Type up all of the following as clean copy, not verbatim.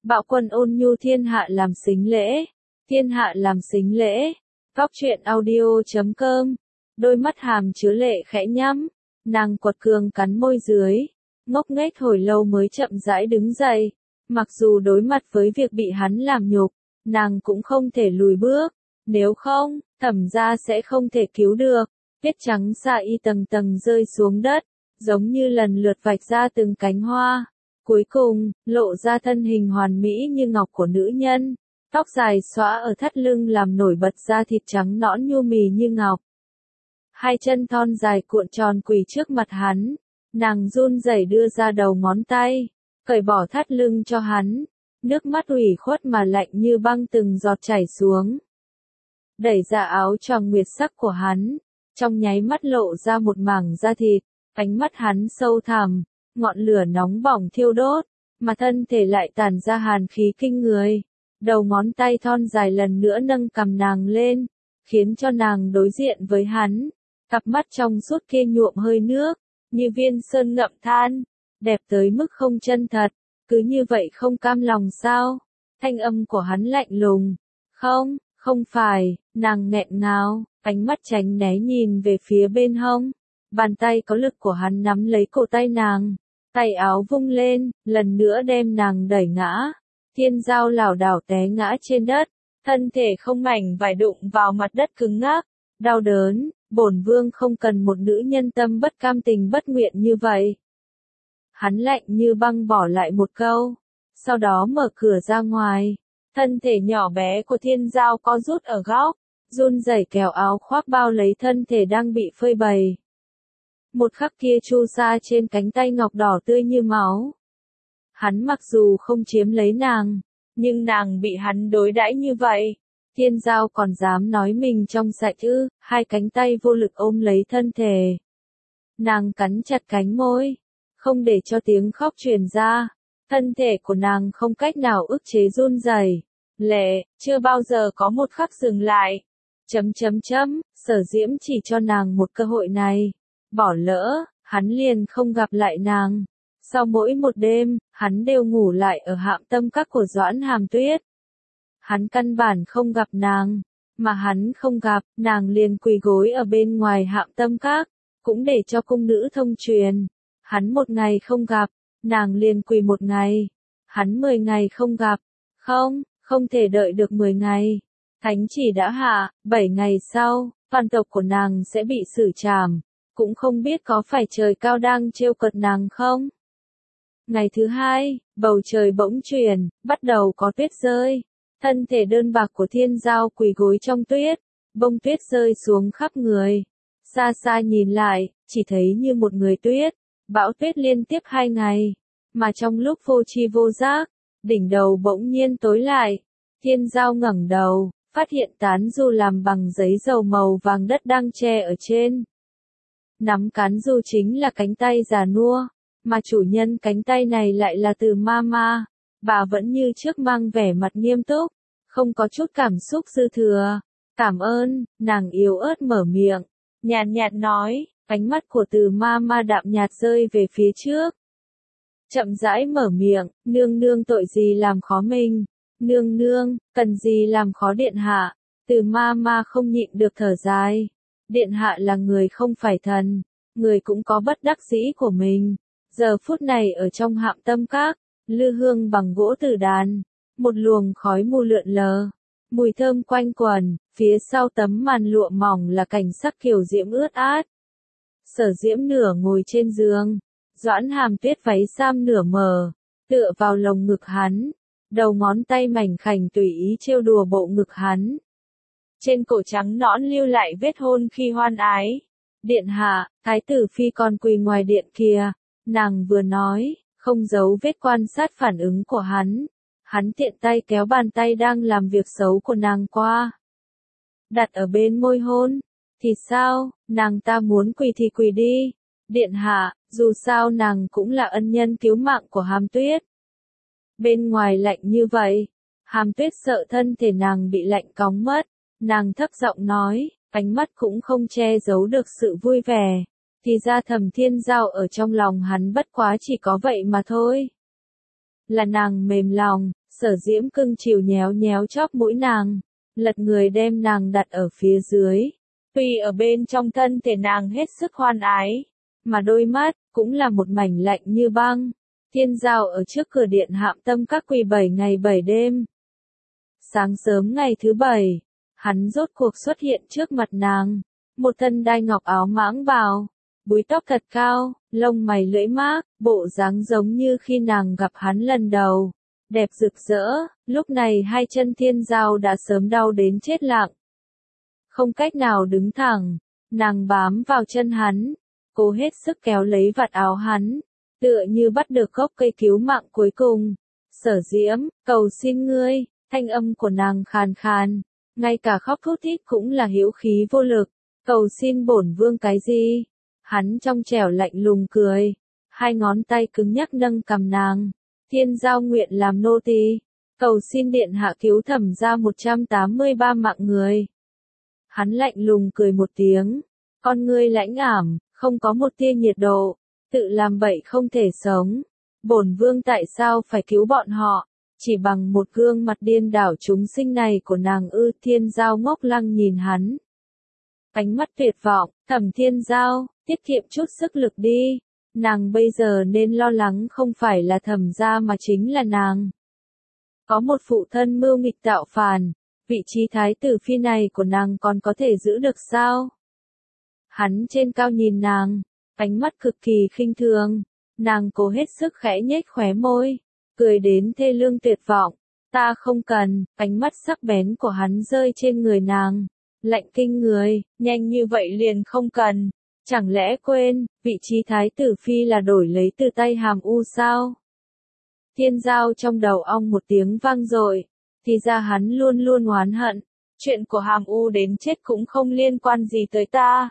Bạo quân ôn nhu thiên hạ làm sính lễ. Thiên hạ làm sính lễ. Góc truyện audio.com. Đôi mắt hàm chứa lệ khẽ nhắm. Nàng quật cường cắn môi dưới. Ngốc nghếch hồi lâu mới chậm rãi đứng dậy. Mặc dù đối mặt với việc bị hắn làm nhục, nàng cũng không thể lùi bước. Nếu không, Thẩm gia sẽ không thể cứu được. Tuyết trắng xa y tầng tầng rơi xuống đất, giống như lần lượt vạch ra từng cánh hoa. Cuối cùng, lộ ra thân hình hoàn mỹ như ngọc của nữ nhân. Tóc dài xõa ở thắt lưng làm nổi bật da thịt trắng nõn nhu mì như ngọc. Hai chân thon dài cuộn tròn quỳ trước mặt hắn. Nàng run rẩy đưa ra đầu ngón tay, cởi bỏ thắt lưng cho hắn. Nước mắt ủy khuất mà lạnh như băng từng giọt chảy xuống. Đẩy ra áo choàng nguyệt sắc của hắn, trong nháy mắt lộ ra một mảng da thịt, ánh mắt hắn sâu thẳm, ngọn lửa nóng bỏng thiêu đốt, mà thân thể lại tản ra hàn khí kinh người. Đầu ngón tay thon dài lần nữa nâng cằm nàng lên, khiến cho nàng đối diện với hắn, cặp mắt trong suốt kia nhuộm hơi nước, như viên sơn ngậm than, đẹp tới mức không chân thật, cứ như vậy không cam lòng sao? Thanh âm của hắn lạnh lùng. Không phải, nàng nghẹn ngào, ánh mắt tránh né nhìn về phía bên hông. Bàn tay có lực của hắn nắm lấy cổ tay nàng, tay áo vung lên, lần nữa đem nàng đẩy ngã. Thiên Giao lảo đảo té ngã trên đất, thân thể không mảnh vải đụng vào mặt đất cứng ngắc, đau đớn. Bổn vương không cần một nữ nhân tâm bất cam tình bất nguyện như vậy. Hắn lạnh như băng bỏ lại một câu, sau đó mở cửa ra ngoài. Thân thể nhỏ bé của Thiên Giao co rút ở góc, run rẩy kéo áo khoác bao lấy thân thể đang bị phơi bày. Một khắc kia chu sa trên cánh tay ngọc đỏ tươi như máu. Hắn mặc dù không chiếm lấy nàng, nhưng nàng bị hắn đối đãi như vậy. Thiên Giao còn dám nói mình trong sạch ư? Hai cánh tay vô lực ôm lấy thân thể. Nàng cắn chặt cánh môi, không để cho tiếng khóc truyền ra. Thân thể của nàng không cách nào ức chế run rẩy. Lệ, chưa bao giờ có một khắc dừng lại. Sở Diễm chỉ cho nàng một cơ hội này. Bỏ lỡ, hắn liền không gặp lại nàng. Sau mỗi một đêm, hắn đều ngủ lại ở Hạm Tâm Các của Doãn Hàm Tuyết. Hắn căn bản không gặp nàng, mà hắn không gặp, nàng liền quỳ gối ở bên ngoài Hạm Tâm Các, cũng để cho cung nữ thông truyền. Hắn một ngày không gặp, nàng liền quỳ một ngày. Hắn 10 ngày không gặp, không thể đợi được 10 ngày. Thánh chỉ đã hạ, 7 ngày sau, toàn tộc của nàng sẽ bị xử trảm, cũng không biết có phải trời cao đang trêu cợt nàng không. Ngày thứ hai, bầu trời bỗng chuyển, bắt đầu có tuyết rơi. Thân thể đơn bạc của Thiên Giao quỳ gối trong tuyết, bông tuyết rơi xuống khắp người. Xa xa nhìn lại, chỉ thấy như một người tuyết, bão tuyết liên tiếp 2 ngày, mà trong lúc vô tri vô giác, đỉnh đầu bỗng nhiên tối lại. Thiên Giao ngẩng đầu, phát hiện tán du làm bằng giấy dầu màu vàng đất đang che ở trên. Nắm cán du chính là cánh tay già nua, mà chủ nhân cánh tay này lại là Từ Mama. Bà vẫn như trước mang vẻ mặt nghiêm túc, không có chút cảm xúc dư thừa. Cảm ơn, nàng yếu ớt mở miệng, nhàn nhạt nói, ánh mắt của Từ Mama đạm nhạt rơi về phía trước. Chậm rãi mở miệng, nương nương tội gì làm khó mình, nương nương, cần gì làm khó điện hạ. Từ Mama không nhịn được thở dài, điện hạ là người không phải thần, người cũng có bất đắc dĩ của mình. Giờ phút này ở trong Hạm Tâm Các, lư hương bằng gỗ tử đàn, một luồng khói mù lượn lờ, mùi thơm quanh quẩn, phía sau tấm màn lụa mỏng là cảnh sắc kiều diễm ướt át. Sở Diễm nửa ngồi trên giường, Doãn Hàm Tuyết váy sam nửa mở, tựa vào lồng ngực hắn, đầu ngón tay mảnh khảnh tùy ý trêu đùa bộ ngực hắn. Trên cổ trắng nõn lưu lại vết hôn khi hoan ái. Điện hạ, thái tử phi còn quỳ ngoài điện kìa, nàng vừa nói, không giấu vết quan sát phản ứng của hắn. Hắn tiện tay kéo bàn tay đang làm việc xấu của nàng qua, đặt ở bên môi hôn. Thì sao, nàng ta muốn quỳ thì quỳ đi. Điện hạ, dù sao nàng cũng là ân nhân cứu mạng của Hàm Tuyết. Bên ngoài lạnh như vậy, Hàm Tuyết sợ thân thể nàng bị lạnh cóng mất. Nàng thấp giọng nói, ánh mắt cũng không che giấu được sự vui vẻ. Thì ra Thẩm Thiên Giao ở trong lòng hắn bất quá chỉ có vậy mà thôi. Là nàng mềm lòng, Sở Diễm cưng chiều nhéo nhéo chóp mũi nàng, lật người đem nàng đặt ở phía dưới. Tuy ở bên trong thân thể nàng hết sức hoan ái, mà đôi mắt cũng là một mảnh lạnh như băng. Thiên Giao ở trước cửa điện Hạm Tâm Các quỳ 7 ngày 7 đêm. Sáng sớm ngày thứ 7, hắn rốt cuộc xuất hiện trước mặt nàng, một thân đai ngọc áo mãng bào, búi tóc thật cao, lông mày lưỡi mác, bộ dáng giống như khi nàng gặp hắn lần đầu, đẹp rực rỡ. Lúc này hai chân Thiên Giao đã sớm đau đến chết lặng, không cách nào đứng thẳng, nàng bám vào chân hắn, cố hết sức kéo lấy vạt áo hắn, tựa như bắt được gốc cây cứu mạng cuối cùng. Sở Diễm, cầu xin ngươi. Thanh âm của nàng khàn khàn, ngay cả khóc thút thít cũng là hữu khí vô lực. Cầu xin bổn vương cái gì? Hắn trong trẻo lạnh lùng cười, hai ngón tay cứng nhắc nâng cằm nàng. Thiên Giao nguyện làm nô tỳ, cầu xin điện hạ cứu Thẩm gia 183 mạng người. Hắn lạnh lùng cười một tiếng, con ngươi lãnh ảm, không có một tia nhiệt độ, tự làm bậy không thể sống. Bổn vương tại sao phải cứu bọn họ? Chỉ bằng một gương mặt điên đảo chúng sinh này của nàng ư? Thiên Giao ngốc lăng nhìn hắn, ánh mắt tuyệt vọng. Thẩm Thiên Giao, tiết kiệm chút sức lực đi. Nàng bây giờ nên lo lắng không phải là Thẩm gia mà chính là nàng. Có một phụ thân mưu nghịch tạo phản, vị trí thái tử phi này của nàng còn có thể giữ được sao? Hắn trên cao nhìn nàng, ánh mắt cực kỳ khinh thường. Nàng cố hết sức khẽ nhếch khóe môi, cười đến thê lương tuyệt vọng. Ta không cần. Ánh mắt sắc bén của hắn rơi trên người nàng, lạnh kinh người. Nhanh như vậy liền không cần? Chẳng lẽ quên, vị trí thái tử phi là đổi lấy từ tay Hàm U sao? Thiên Giao trong đầu ong một tiếng vang dội, thì ra hắn luôn luôn oán hận, chuyện của Hàm U đến chết cũng không liên quan gì tới ta.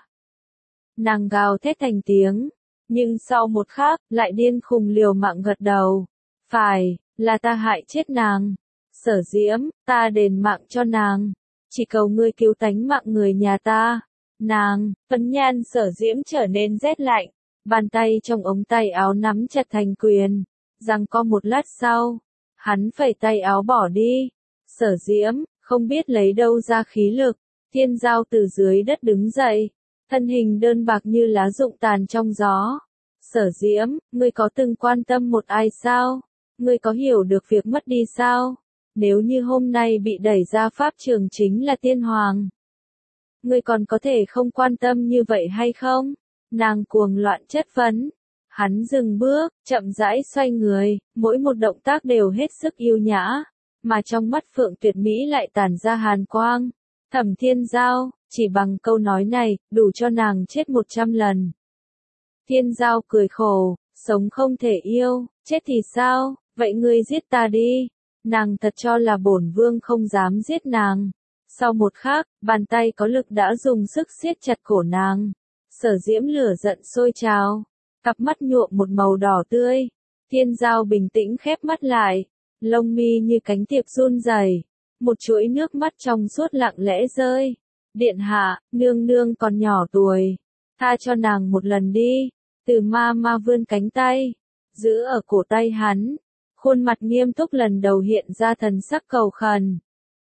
Nàng gào thét thành tiếng, nhưng sau một khắc, lại điên khùng liều mạng gật đầu. Phải, là ta hại chết nàng. Sở Diễm, ta đền mạng cho nàng. Chỉ cầu ngươi cứu tánh mạng người nhà ta. Nàng, phấn nhan Sở Diễm trở nên rét lạnh, bàn tay trong ống tay áo nắm chặt thành quyền. Giằng co một lát sau, hắn phẩy tay áo bỏ đi. Sở Diễm, không biết lấy đâu ra khí lực. Thiên Giao từ dưới đất đứng dậy, thân hình đơn bạc như lá rụng tàn trong gió. Sở Diễm, ngươi có từng quan tâm một ai sao? Ngươi có hiểu được việc mất đi sao? Nếu như hôm nay bị đẩy ra pháp trường chính là tiên hoàng, ngươi còn có thể không quan tâm như vậy hay không? Nàng cuồng loạn chất vấn. Hắn dừng bước, chậm rãi xoay người, mỗi một động tác đều hết sức yêu nhã, mà trong mắt Phượng Tuyệt Mỹ lại tản ra hàn quang. Thẩm Thiên Giao, chỉ bằng câu nói này, đủ cho nàng chết 100 lần. Thiên Giao cười khổ, sống không thể yêu, chết thì sao, vậy ngươi giết ta đi. Nàng thật cho là bổn vương không dám giết nàng. Sau một khắc, bàn tay có lực đã dùng sức siết chặt cổ nàng. Sở Diễm lửa giận sôi trào, cặp mắt nhuộm một màu đỏ tươi. Thiên Giao bình tĩnh khép mắt lại, lông mi như cánh tiệp run rẩy, một chuỗi nước mắt trong suốt lặng lẽ rơi. Điện hạ, nương nương còn nhỏ tuổi, tha cho nàng một lần đi. Từ ma vươn cánh tay, giữ ở cổ tay hắn, khuôn mặt nghiêm túc lần đầu hiện ra thần sắc cầu khẩn.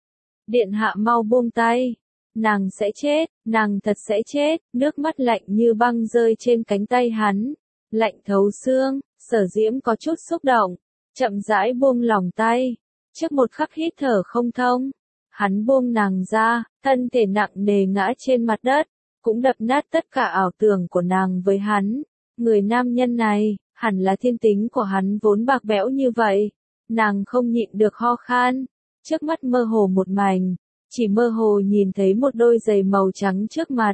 Điện hạ mau buông tay, nàng sẽ chết, nàng thật sẽ chết. Nước mắt lạnh như băng rơi trên cánh tay hắn, lạnh thấu xương. Sở Diễm có chút xúc động, chậm rãi buông lỏng tay. Trước một khắc hít thở không thông, hắn buông nàng ra, thân thể nặng nề ngã trên mặt đất, cũng đập nát tất cả ảo tưởng của nàng với hắn. Người nam nhân này, hẳn là thiên tính của hắn vốn bạc bẽo như vậy. Nàng không nhịn được ho khan, trước mắt mơ hồ một mảnh, chỉ mơ hồ nhìn thấy một đôi giày màu trắng trước mặt.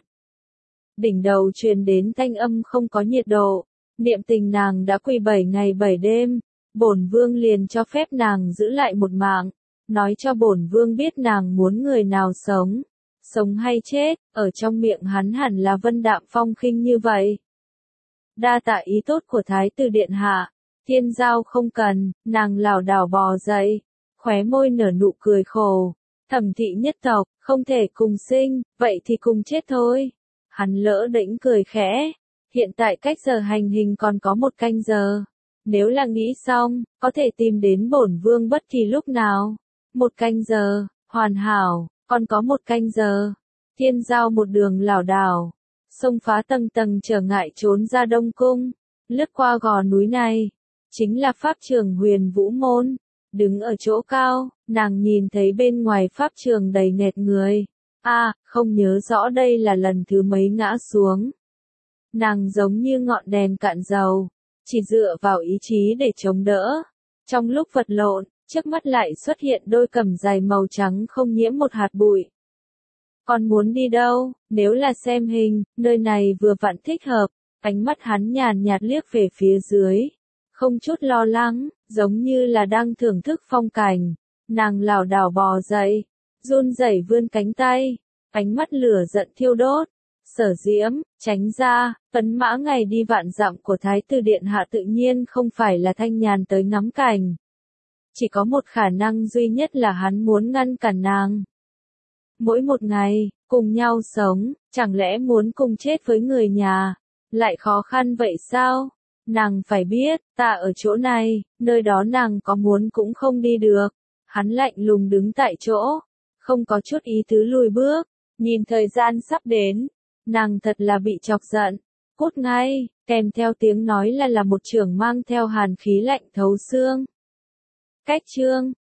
Đỉnh đầu truyền đến thanh âm không có nhiệt độ, niệm tình nàng đã quỳ 7 ngày 7 đêm, bổn vương liền cho phép nàng giữ lại một mạng, nói cho bổn vương biết nàng muốn người nào sống, sống hay chết. Ở trong miệng hắn hẳn là vân đạm phong khinh như vậy. Đa tạ ý tốt của Thái tử điện hạ. Thiên Giao không cần. Nàng lảo đảo bò dậy, khóe môi nở nụ cười khổ. Thẩm thị nhất tộc, không thể cùng sinh, vậy thì cùng chết thôi. Hắn lỡ đễnh cười khẽ. Hiện tại cách giờ hành hình còn có 1 canh giờ. Nếu là nghĩ xong, có thể tìm đến bổn vương bất kỳ lúc nào. 1 canh giờ, hoàn hảo, còn có 1 canh giờ. Thiên Giao một đường lảo đảo, xông phá tầng tầng trở ngại trốn ra Đông Cung, lướt qua gò núi này, chính là pháp trường Huyền Vũ Môn. Đứng ở chỗ cao, nàng nhìn thấy bên ngoài pháp trường đầy nghẹt người. Không nhớ rõ đây là lần thứ mấy ngã xuống. Nàng giống như ngọn đèn cạn dầu, chỉ dựa vào ý chí để chống đỡ. Trong lúc vật lộn, trước mắt lại xuất hiện đôi cẩm giày màu trắng không nhiễm một hạt bụi. Còn muốn đi đâu? Nếu là xem hình, nơi này vừa vặn thích hợp. Ánh mắt hắn nhàn nhạt liếc về phía dưới, không chút lo lắng, giống như là đang thưởng thức phong cảnh. Nàng lảo đảo bò dậy, run rẩy vươn cánh tay, ánh mắt lửa giận thiêu đốt. Sở Diễm, tránh ra, Tuấn Mã ngày đi vạn dặm của Thái tử điện hạ tự nhiên không phải là thanh nhàn tới ngắm cảnh. Chỉ có một khả năng duy nhất là hắn muốn ngăn cản nàng. Mỗi một ngày, cùng nhau sống, chẳng lẽ muốn cùng chết với người nhà, lại khó khăn vậy sao? Nàng phải biết, ta ở chỗ này, nơi đó nàng có muốn cũng không đi được. Hắn lạnh lùng đứng tại chỗ, không có chút ý tứ lùi bước, nhìn thời gian sắp đến, nàng thật là bị chọc giận. Cút ngay, kèm theo tiếng nói là một chưởng mang theo hàn khí lạnh thấu xương. Cách chương